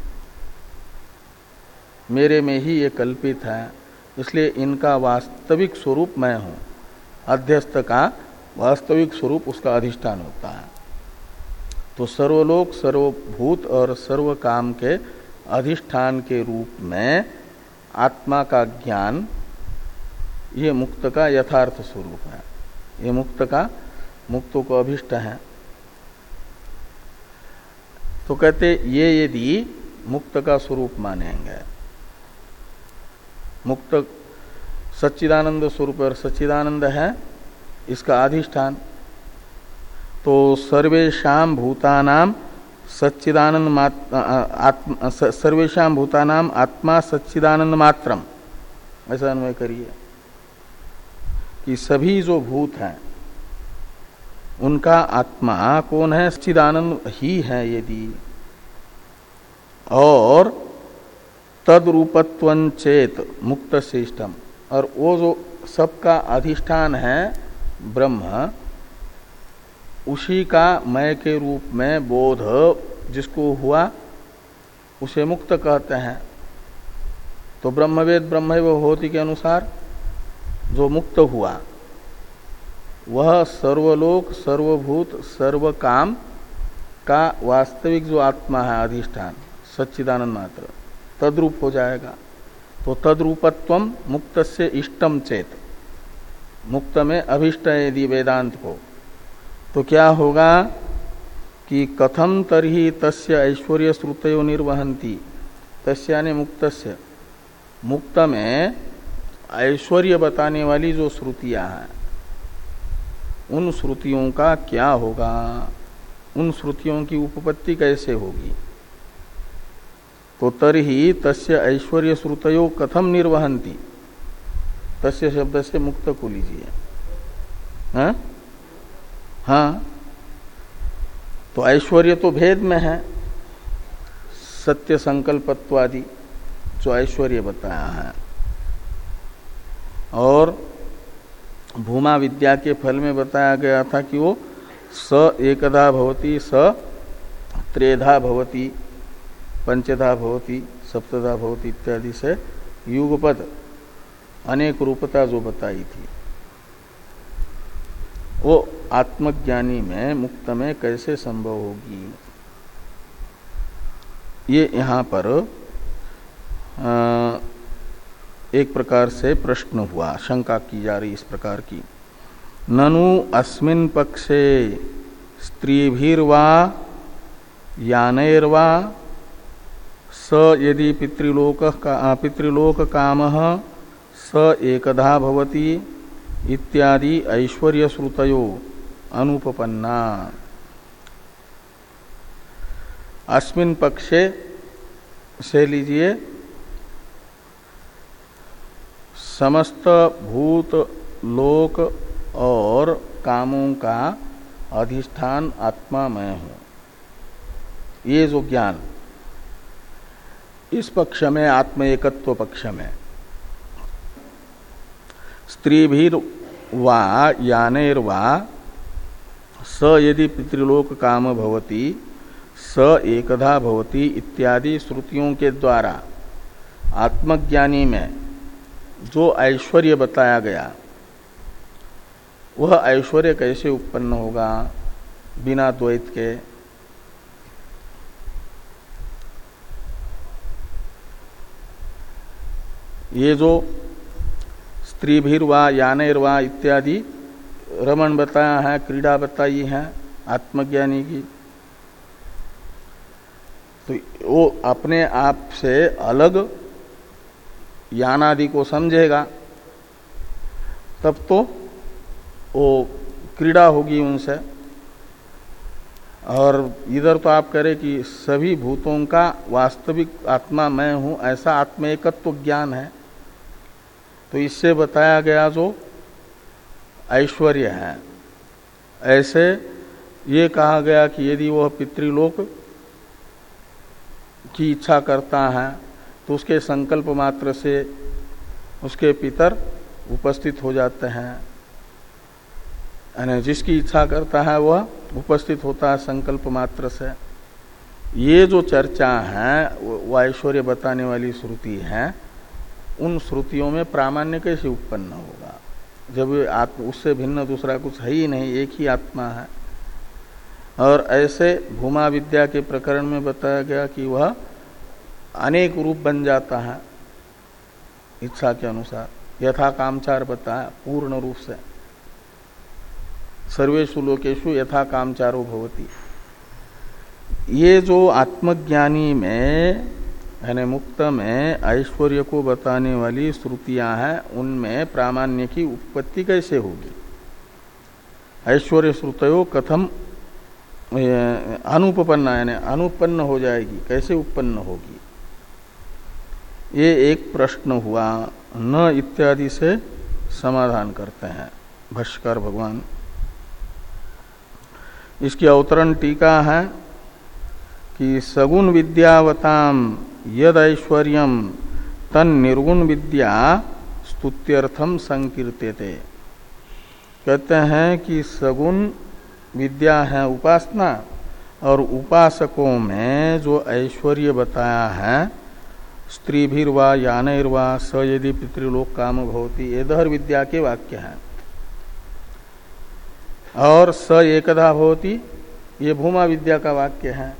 मेरे में ही ये कल्पित है, इसलिए इनका वास्तविक स्वरूप मैं हूँ। अध्यस्त का वास्तविक स्वरूप उसका अधिष्ठान होता है। तो सर्वलोक सर्वभूत और सर्व काम के अधिष्ठान के रूप में आत्मा का ज्ञान ये मुक्त का यथार्थ स्वरूप है, ये मुक्त का मुक्तों को अभिष्ट है। तो कहते ये यदि मुक्त का स्वरूप मानेंगे, मुक्त सच्चिदानंद स्वरूप और सच्चिदानंद है इसका अधिष्ठान, तो सर्वेषां भूतानां सच्चिदानंद आत्मा सर्वेषां भूतानां आत्मा सच्चिदानंद मात्रम, ऐसा अन्वय करिए कि सभी जो भूत हैं उनका आत्मा कौन है? सच्चिदानंद ही है यदि, और तद्रूपत्वं चेत मुक्त श्रेष्ठम, और वो जो सबका अधिष्ठान है ब्रह्म, उसी का मय के रूप में बोध जिसको हुआ उसे मुक्त कहते हैं। तो ब्रह्मवेद ब्रह्मैव होति के अनुसार जो मुक्त हुआ वह सर्वलोक सर्वभूत सर्वकाम का वास्तविक जो आत्मा है अधिष्ठान सच्चिदानंद मात्र, तद्रूप हो जाएगा। तो तद्रूपत्वम मुक्तस्य इष्टम चेत, मुक्त में अभिष्ट है यदि वेदांत को, तो क्या होगा कि कथम तरहि तस्य ऐश्वर्य श्रुतयो निर्वहंती, तस्य यानी मुक्तस्य, मुक्त में ऐश्वर्य बताने वाली जो श्रुतियां हैं उन श्रुतियों का क्या होगा, उन श्रुतियों की उपपत्ति कैसे होगी। तो तरहि तस्य ऐश्वर्य श्रुतयो कथम निर्वहंती, तस्य शब्द से मुक्त को लीजिए। हाँ हाँ, तो ऐश्वर्य तो भेद में है, सत्य संकल्पत्वादि जो ऐश्वर्य बताया है, और भूमा विद्या के फल में बताया गया था कि वो स एकधा भवति, स त्रेधा भवति, पंचधा भवति, सप्तधा भवति इत्यादि से युगपद अनेक रूपता जो बताई थी, वो आत्मज्ञानी में मुक्त में कैसे संभव होगी। ये यहाँ पर आ, एक प्रकार से प्रश्न हुआ, शंका की जा रही इस प्रकार की। ननु अस्मिन् पक्षे स्त्रीभिर्वा यानैर्वा स यदि पितृलोक का पितृलोक कामः स एकधा भवति इत्यादि ऐश्वर्य श्रुतयो अनुपपन्ना। अस्मिन् पक्षे से लीजिए समस्त भूत लोक और कामों का अधिष्ठान आत्मा मैं हूं, ये जो ज्ञान इस पक्ष में, आत्म एकत्व पक्ष में, स्त्रीभिर वा यानैर्वा स यदि पितृलोक काम भवति स एकधा भवति इत्यादि श्रुतियों के द्वारा आत्मज्ञानी में जो ऐश्वर्य बताया गया वह ऐश्वर्य कैसे उत्पन्न होगा बिना द्वैत के। ये जो स्त्रीभिर्वा यानैर्वा इत्यादि रमण बताया है, क्रीड़ा बताई है आत्मज्ञानी की, तो वो अपने आप से अलग यानादि को समझेगा, तब तो वो क्रीड़ा होगी उनसे। और इधर तो आप करें कि सभी भूतों का वास्तविक आत्मा मैं हूं, ऐसा आत्म एकत्व ज्ञान है। तो इससे बताया गया जो ऐश्वर्य है, ऐसे ये कहा गया कि यदि वह पितृलोक की इच्छा करता है तो उसके संकल्प मात्र से उसके पितर उपस्थित हो जाते हैं, यानी जिसकी इच्छा करता है वह उपस्थित होता है संकल्प मात्र से। ये जो चर्चा है वो ऐश्वर्य बताने वाली श्रुति है, उन श्रुतियों में प्रामाण्य कैसे उत्पन्न होगा जब आत्मा उससे भिन्न दूसरा कुछ है ही नहीं, एक ही आत्मा है। और ऐसे भूमा विद्या के प्रकरण में बताया गया कि वह अनेक रूप बन जाता है इच्छा के अनुसार, यथा कामचार बताया पूर्ण रूप से, सर्वेषु लोकेषु यथा कामचारो भवति। ये जो आत्मज्ञानी में यानी मुक्त में ऐश्वर्य को बताने वाली श्रुतियां हैं, उनमें प्रामाण्य की उत्पत्ति कैसे होगी। ऐश्वर्य श्रुतयो कथम अनुपपन्ना, यानी अनुपन्न हो जाएगी, कैसे उत्पन्न होगी, ये एक प्रश्न हुआ। न इत्यादि से समाधान करते हैं भाष्यकार भगवान। इसकी अवतरण टीका है कि सगुण विद्यावताम यद ऐश्वर्यम तन निर्गुण विद्या स्तुत्यर्थम संकीर्त्यते। कहते हैं कि सगुण विद्या है उपासना, और उपासकों में जो ऐश्वर्य बताया है स्त्रीभिर्वा यानैर्वा स यदि पितृलोक काम भवति, ये दहर विद्या के वाक्य हैं। और स एकधा भवति ये भूमा विद्या का वाक्य है।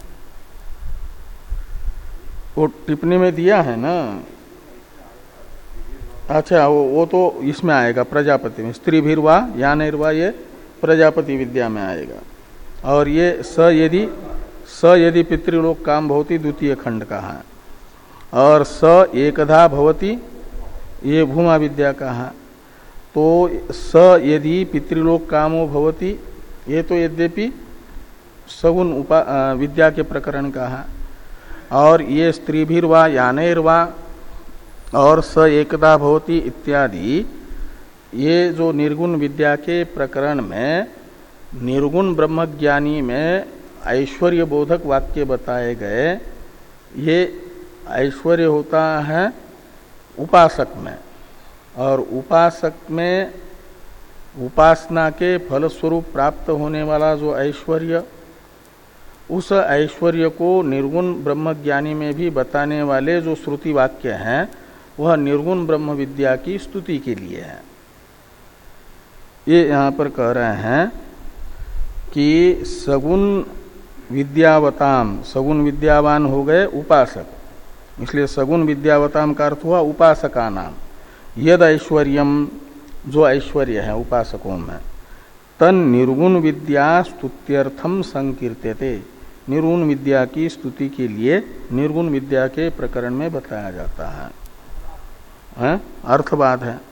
वो टिप्पणी में दिया है ना। अच्छा वो, वो तो इसमें आएगा प्रजापति में, स्त्रीभिर्वा यानैर्वा ये प्रजापति विद्या में आएगा। और ये स यदि स यदि पितृलोक काम भवति द्वितीय खंड का है। और स एकधा भवति ये भूमा विद्या का है। तो स यदि पितृलोक कामो भवति ये तो यद्यपि सगुण उपा विद्या के प्रकरण का है। और ये स्त्रीभिर्वा यानैर्वा और स एकदा भवति इत्यादि ये जो निर्गुण विद्या के प्रकरण में निर्गुण ब्रह्मज्ञानी में ऐश्वर्य बोधक वाक्य बताए गए, ये ऐश्वर्य होता है उपासक में। और उपासक में उपासना के फलस्वरूप प्राप्त होने वाला जो ऐश्वर्य, उस ऐश्वर्य को निर्गुण ब्रह्मज्ञानी में भी बताने वाले जो श्रुति वाक्य हैं वह निर्गुण ब्रह्म विद्या की स्तुति के लिए है। ये यहाँ पर कह रहे हैं कि सगुण विद्यावताम, सगुण विद्यावान हो गए उपासक, इसलिए सगुण विद्यावताम का अर्थ हुआ उपासका नाम। यद ऐश्वर्यम जो ऐश्वर्य है उपासकों में, तन निर्गुण विद्या स्तुत्यर्थम संकीर्त्यते, निर्गुण विद्या की स्तुति के लिए निर्गुण विद्या के प्रकरण में बताया जाता है, है? अर्थवाद है।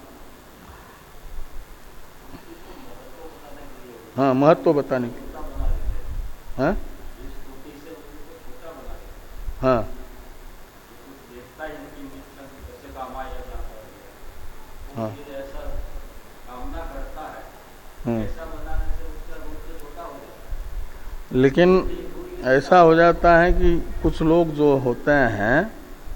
हाँ महत्व तो बताने के हाँ हाँ हाँ लेकिन ऐसा हो जाता है कि कुछ लोग जो होते हैं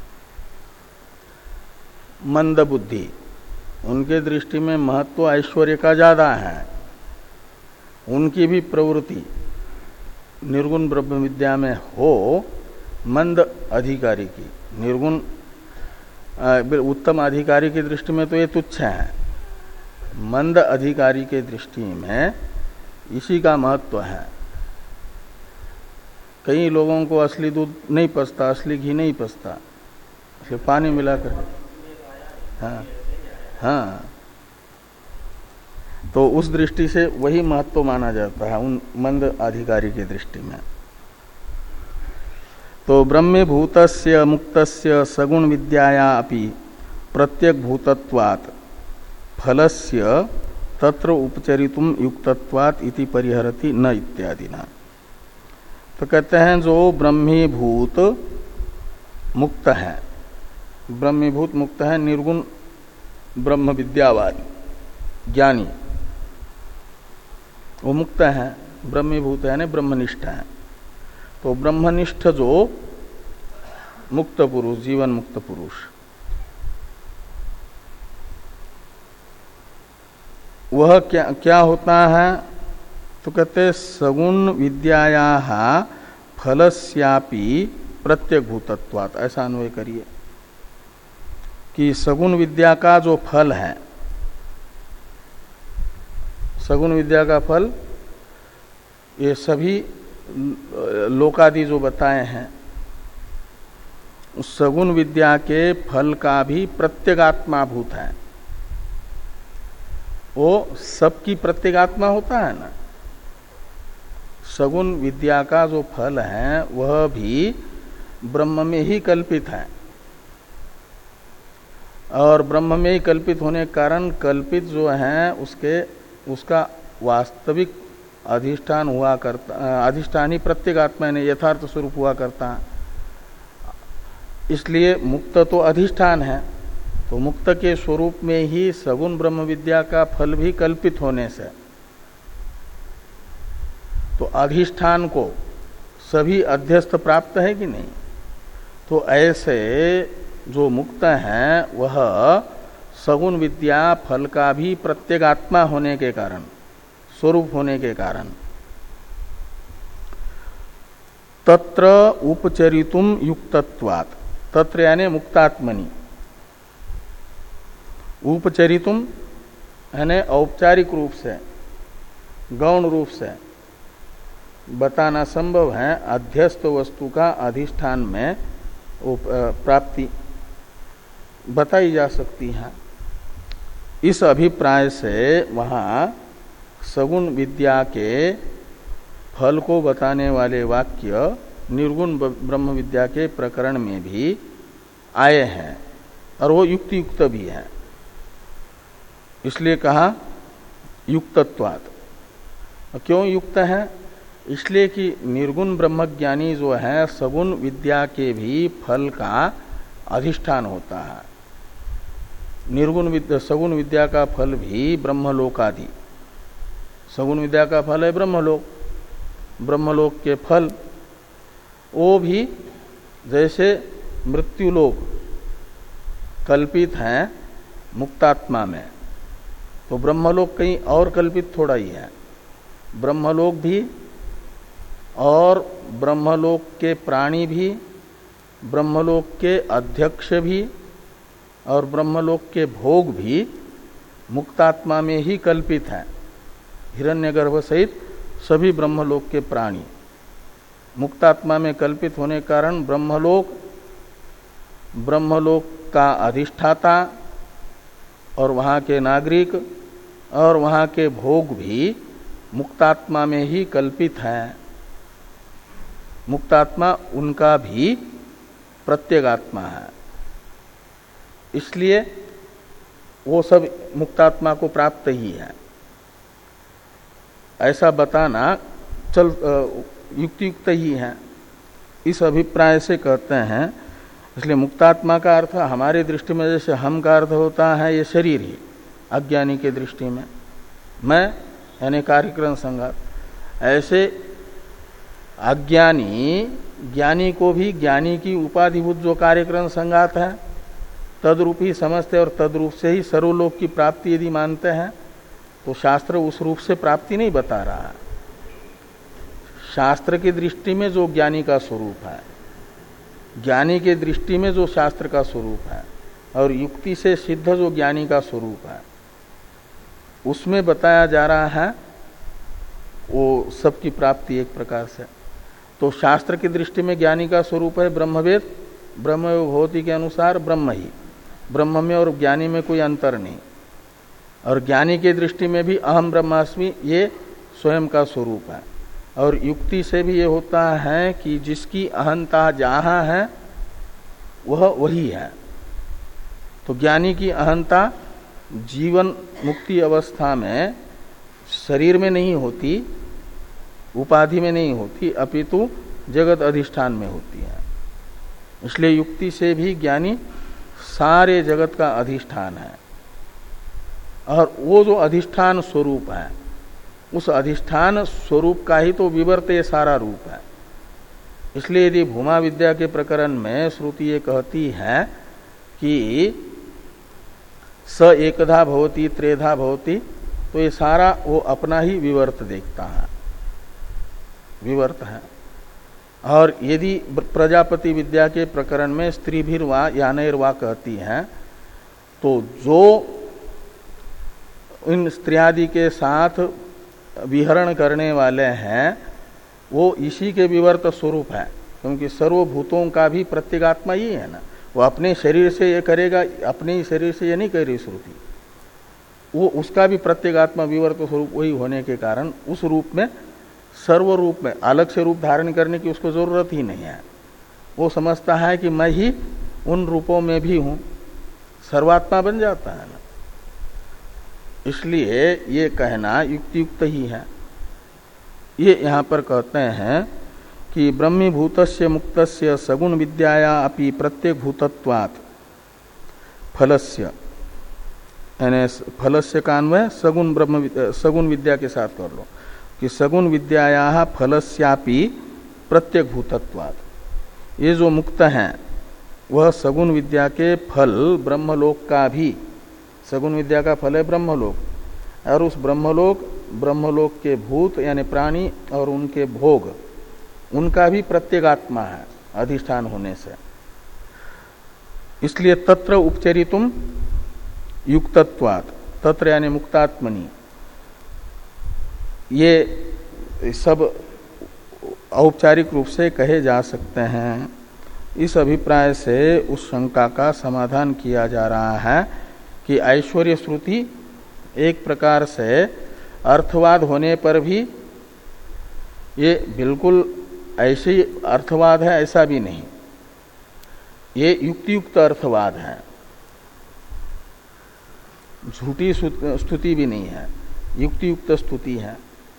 मंद बुद्धि, उनके दृष्टि में महत्व ऐश्वर्य का ज्यादा है। उनकी भी प्रवृत्ति निर्गुण ब्रह्म विद्या में हो मंद अधिकारी की, निर्गुण उत्तम अधिकारी की दृष्टि में तो ये तुच्छ है, मंद अधिकारी के दृष्टि में इसी का महत्व है। कई लोगों को असली दूध नहीं पचता, असली घी नहीं पचता, इसलिए पानी मिलाकर, हाँ हाँ, तो उस दृष्टि से वही महत्व माना जाता है उन मंद अधिकारी की दृष्टि में। तो ब्रह्मीभूतस्य मुक्तस्य सगुण विद्याया अपि प्रत्यक भूतत्वात् फलस्य तत्र उपचरितुम युक्तत्वात् इति परिहरति न इत्यादि ना। तो कहते हैं जो ब्रह्मीभूत मुक्त है, ब्रह्मीभूत मुक्त है निर्गुण ब्रह्म विद्यावान ज्ञानी, वो मुक्त है, ब्रह्मीभूत है, ब्रह्मनिष्ठ है। तो ब्रह्मनिष्ठ जो मुक्त पुरुष, जीवन मुक्त पुरुष, वह क्या क्या होता है? तो कहते सगुण विद्याया फलस्यापि प्रत्यक भूतत्वात्, ऐसा अन्वय करिए कि सगुण विद्या का जो फल है, सगुण विद्या का फल ये सभी लोकादि जो बताए हैं, उस सगुण विद्या के फल का भी प्रत्यगात्माभूत है। वो सबकी प्रत्यगात्मा होता है ना। सगुण विद्या का जो फल है वह भी ब्रह्म में ही कल्पित है, और ब्रह्म में ही कल्पित होने के कारण कल्पित जो है उसके उसका वास्तविक अधिष्ठान हुआ करता, अधिष्ठान ही प्रत्येगात्मा ने यथार्थ स्वरूप हुआ करता है। इसलिए मुक्त तो अधिष्ठान है, तो मुक्त के स्वरूप में ही सगुण ब्रह्म विद्या का फल भी कल्पित होने से तो अधिष्ठान को सभी अध्यस्त प्राप्त है कि नहीं? तो ऐसे जो मुक्त हैं वह सगुण विद्या फल का भी प्रत्यगात्मा होने के कारण, स्वरूप होने के कारण तत्र उपचरितुम युक्तत्वात्, तत्र यानी मुक्तात्मनि, उपचरितुम यानी औपचारिक रूप से, गौण रूप से बताना संभव है अध्यस्त वस्तु का अधिष्ठान में प्राप्ति बताई जा सकती है। इस अभिप्राय से वहाँ सगुण विद्या के फल को बताने वाले वाक्य निर्गुण ब्रह्म विद्या के प्रकरण में भी आए हैं और वो युक्ति युक्त भी है, इसलिए कहा युक्तत्वात्। क्यों युक्त है? इसलिए कि निर्गुण ब्रह्मज्ञानी जो है सगुण विद्या के भी फल का अधिष्ठान होता है। निर्गुण विद्या, सगुण विद्या का फल भी ब्रह्मलोक आदि, सगुण विद्या का फल है ब्रह्मलोक, ब्रह्मलोक के फल वो भी जैसे मृत्युलोक कल्पित हैं मुक्तात्मा में, तो ब्रह्मलोक कहीं और कल्पित थोड़ा ही है। ब्रह्मलोक भी और ब्रह्मलोक के प्राणी भी, ब्रह्मलोक के अध्यक्ष भी और ब्रह्मलोक के भोग भी मुक्तात्मा में ही कल्पित है। हिरण्यगर्भ सहित सभी ब्रह्मलोक के प्राणी मुक्तात्मा में कल्पित होने के कारण ब्रह्मलोक, ब्रह्मलोक का अधिष्ठाता और वहाँ के नागरिक और वहाँ के भोग भी मुक्तात्मा में ही कल्पित है। मुक्तात्मा उनका भी प्रत्यगात्मा है, इसलिए वो सब मुक्तात्मा को प्राप्त ही है। ऐसा बताना चल युक्ति युक्त ही है, इस अभिप्राय से कहते हैं। इसलिए मुक्तात्मा का अर्थ हमारी दृष्टि में जैसे हम का अर्थ होता है ये शरीर ही, अज्ञानी के दृष्टि में मैं यानी कार्यक्रम संघात, ऐसे अज्ञानी ज्ञानी को भी ज्ञानी की उपाधिभूत जो कार्यक्रम संघात है तद्रूप ही समझते और तद्रूप से ही सर्वलोक की प्राप्ति यदि मानते हैं तो शास्त्र उस रूप से प्राप्ति नहीं बता रहा। शास्त्र की दृष्टि में जो ज्ञानी का स्वरूप है, ज्ञानी के दृष्टि में जो शास्त्र का स्वरूप है और युक्ति से सिद्ध जो ज्ञानी का स्वरूप है, उसमें बताया जा रहा है वो सबकी प्राप्ति एक प्रकार से। तो शास्त्र की दृष्टि में ज्ञानी का स्वरूप है ब्रह्मवेद, ब्रह्म भवति के अनुसार ब्रह्म ही, ब्रह्म में और ज्ञानी में कोई अंतर नहीं। और ज्ञानी के दृष्टि में भी अहम ब्रह्मास्मि ये स्वयं का स्वरूप है। और युक्ति से भी ये होता है कि जिसकी अहंता जहाँ है वह वही है। तो ज्ञानी की अहंता जीवन मुक्ति अवस्था में शरीर में नहीं होती, उपाधि में नहीं होती, अपितु जगत अधिष्ठान में होती है। इसलिए युक्ति से भी ज्ञानी सारे जगत का अधिष्ठान है और वो जो अधिष्ठान स्वरूप है उस अधिष्ठान स्वरूप का ही तो विवर्त ये सारा रूप है। इसलिए यदि भूमा विद्या के प्रकरण में श्रुति ये कहती है कि स एकधा भवति त्रेधा भवति, तो ये सारा वो अपना ही विवर्त देखता है, विवर्त है। और यदि प्रजापति विद्या के प्रकरण में स्त्री भी वा यानैर्वा कहती है तो जो इन स्त्रियादि के साथ विहरण करने वाले हैं वो इसी के विवर्त स्वरूप है, क्योंकि सर्वभूतों का भी प्रत्यगात्मा ही है ना। वो अपने शरीर से ये करेगा, अपने ही शरीर से ये नहीं कह रही श्रुति, वो उसका भी प्रत्यगात्मा विवर्त स्वरूप वही होने के कारण उस रूप में, सर्व रूप में अलग से रूप धारण करने की उसको जरूरत ही नहीं है। वो समझता है कि मैं ही उन रूपों में भी हूं, सर्वात्मा बन जाता है ना। इसलिए ये कहना युक्ति युक्त ही है। ये यहाँ पर कहते हैं कि ब्रह्मीभूतस्य मुक्तस्य सगुण विद्याया अपि प्रत्येक भूतत्वात् फलस्य, यानी फलस्य का अन्वय सगुण ब्रह्म सगुण विद्या के साथ कर लो। कि सगुण विद्याया फलस्यापि प्रत्यग्भूतत्वात्, ये जो मुक्त हैं वह सगुण विद्या के फल ब्रह्मलोक का भी, सगुण विद्या का फल है ब्रह्मलोक, और उस ब्रह्मलोक ब्रह्मलोक के भूत यानी प्राणी और उनके भोग उनका भी प्रत्येगात्मा है अधिष्ठान होने से। इसलिए तत्र उपचरितुम युक्तत्वात्, तत्र यानी मुक्तात्मनि, ये सब औपचारिक रूप से कहे जा सकते हैं। इस अभिप्राय से उस शंका का समाधान किया जा रहा है कि ऐश्वर्य श्रुति एक प्रकार से अर्थवाद होने पर भी ये बिल्कुल ऐसे ही अर्थवाद है ऐसा भी नहीं, ये युक्तियुक्त अर्थवाद है, झूठी स्तुति भी नहीं है, युक्तियुक्त स्तुति है।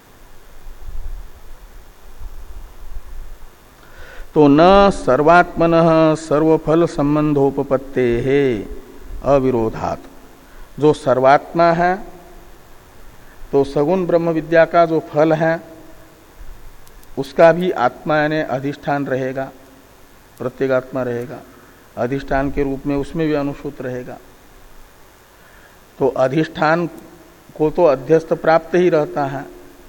तो न सर्वात्मनः सर्वफल संबंधोपपत्ते है अविरोधात्, जो सर्वात्मा है तो सगुण ब्रह्म विद्या का जो फल है उसका भी आत्मा यानी अधिष्ठान रहेगा, प्रत्येगात्मा रहेगा, अधिष्ठान के रूप में उसमें भी अनुसूत रहेगा। तो अधिष्ठान को तो अध्यस्त प्राप्त ही रहता है,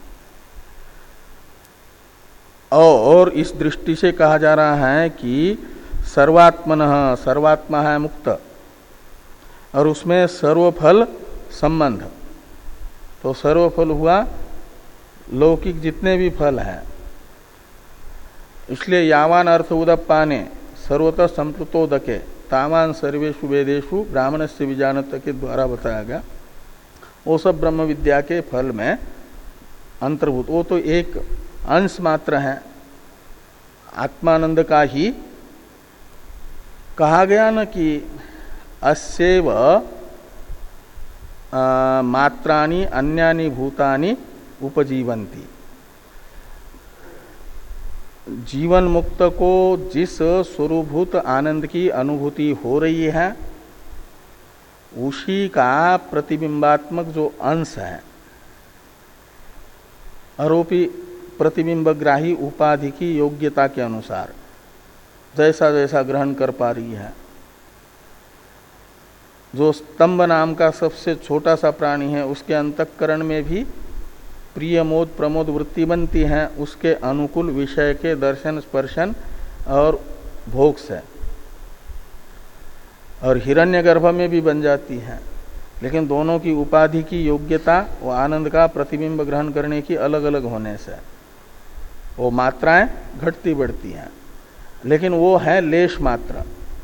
और इस दृष्टि से कहा जा रहा है कि सर्वात्मनः, सर्वात्मा है मुक्त, और उसमें सर्वफल संबंध, तो सर्वफल हुआ लौकिक जितने भी फल हैं। इसलिए यावान अर्थ उदप्पाने सर्वतः संप्लुतोदके तावान सर्वेषु वेदेषु ब्राह्मण से विजानत के द्वारा बताया गया, वो सब ब्रह्म विद्या के फल में अंतर्भूत, वो तो एक अंश मात्र है, आत्मानंद का ही कहा गया न कि अस्यैव मात्राणि अन्यानि भूतानि उपजीवन्ति। जीवन मुक्त को जिस स्वरूभूत आनंद की अनुभूति हो रही है उसी का प्रतिबिंबात्मक जो अंश है, आरोपी प्रतिबिंबग्राही उपाधि की योग्यता के अनुसार जैसा जैसा ग्रहण कर पा रही है। जो स्तंभ नाम का सबसे छोटा सा प्राणी है उसके अंतःकरण में भी प्रिय मोद प्रमोद वृत्ति बनती है, उसके अनुकूल विषय के दर्शन स्पर्शन और भोग से, और हिरण्यगर्भ में भी बन जाती है। लेकिन दोनों की उपाधि की योग्यता वो आनंद का प्रतिबिंब ग्रहण करने की अलग अलग होने से वो मात्राएं घटती बढ़ती हैं, लेकिन वो है लेश मात्र।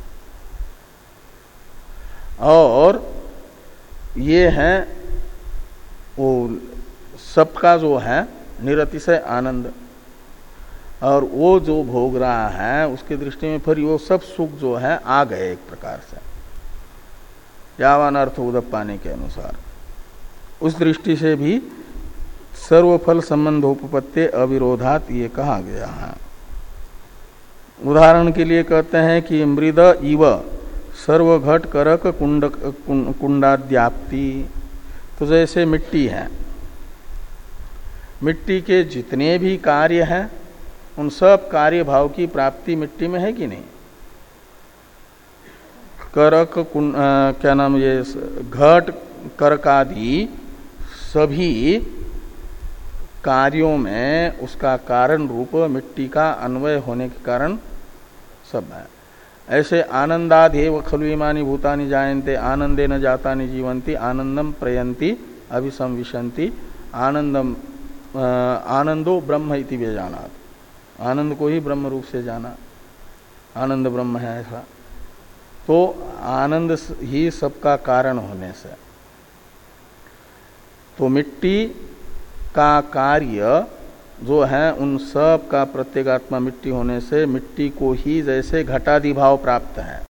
और ये है वो सबका जो है निरतिशय आनंद, और वो जो भोग रहा है उसकी दृष्टि में फिर वो सब सुख जो है आ गए एक प्रकार से यावान अर्थ उदप पाने के अनुसार। उस दृष्टि से भी सर्वफल संबंधोपपत्ति अविरोधात ये कहा गया है। उदाहरण के लिए कहते हैं कि मृद इव सर्वघट करक कुंड कुंडाद्याप्ति, तो जैसे मिट्टी है, मिट्टी के जितने भी कार्य हैं उन सब कार्य भाव की प्राप्ति मिट्टी में है कि नहीं। करक कुंड क्या नाम ये घट करक आदि सभी कार्यों में उसका कारण रूप मिट्टी का अन्वय होने के कारण सब है। ऐसे आनंदादेव खलु इमानि भूतानि जायन्ते आनंदे न जातानि जीवन्ति आनंदम प्रयन्ति अभिसंविशन्ति आनंदम आनंदो ब्रह्म इति व्यजानात्, आनंद को ही ब्रह्म रूप से जाना, आनंद ब्रह्म है ऐसा। तो आनंद ही सबका कारण होने से तो मिट्टी का कार्य जो है उन सब का प्रत्येगात्मा मिट्टी होने से मिट्टी को ही जैसे घटादि भाव प्राप्त है,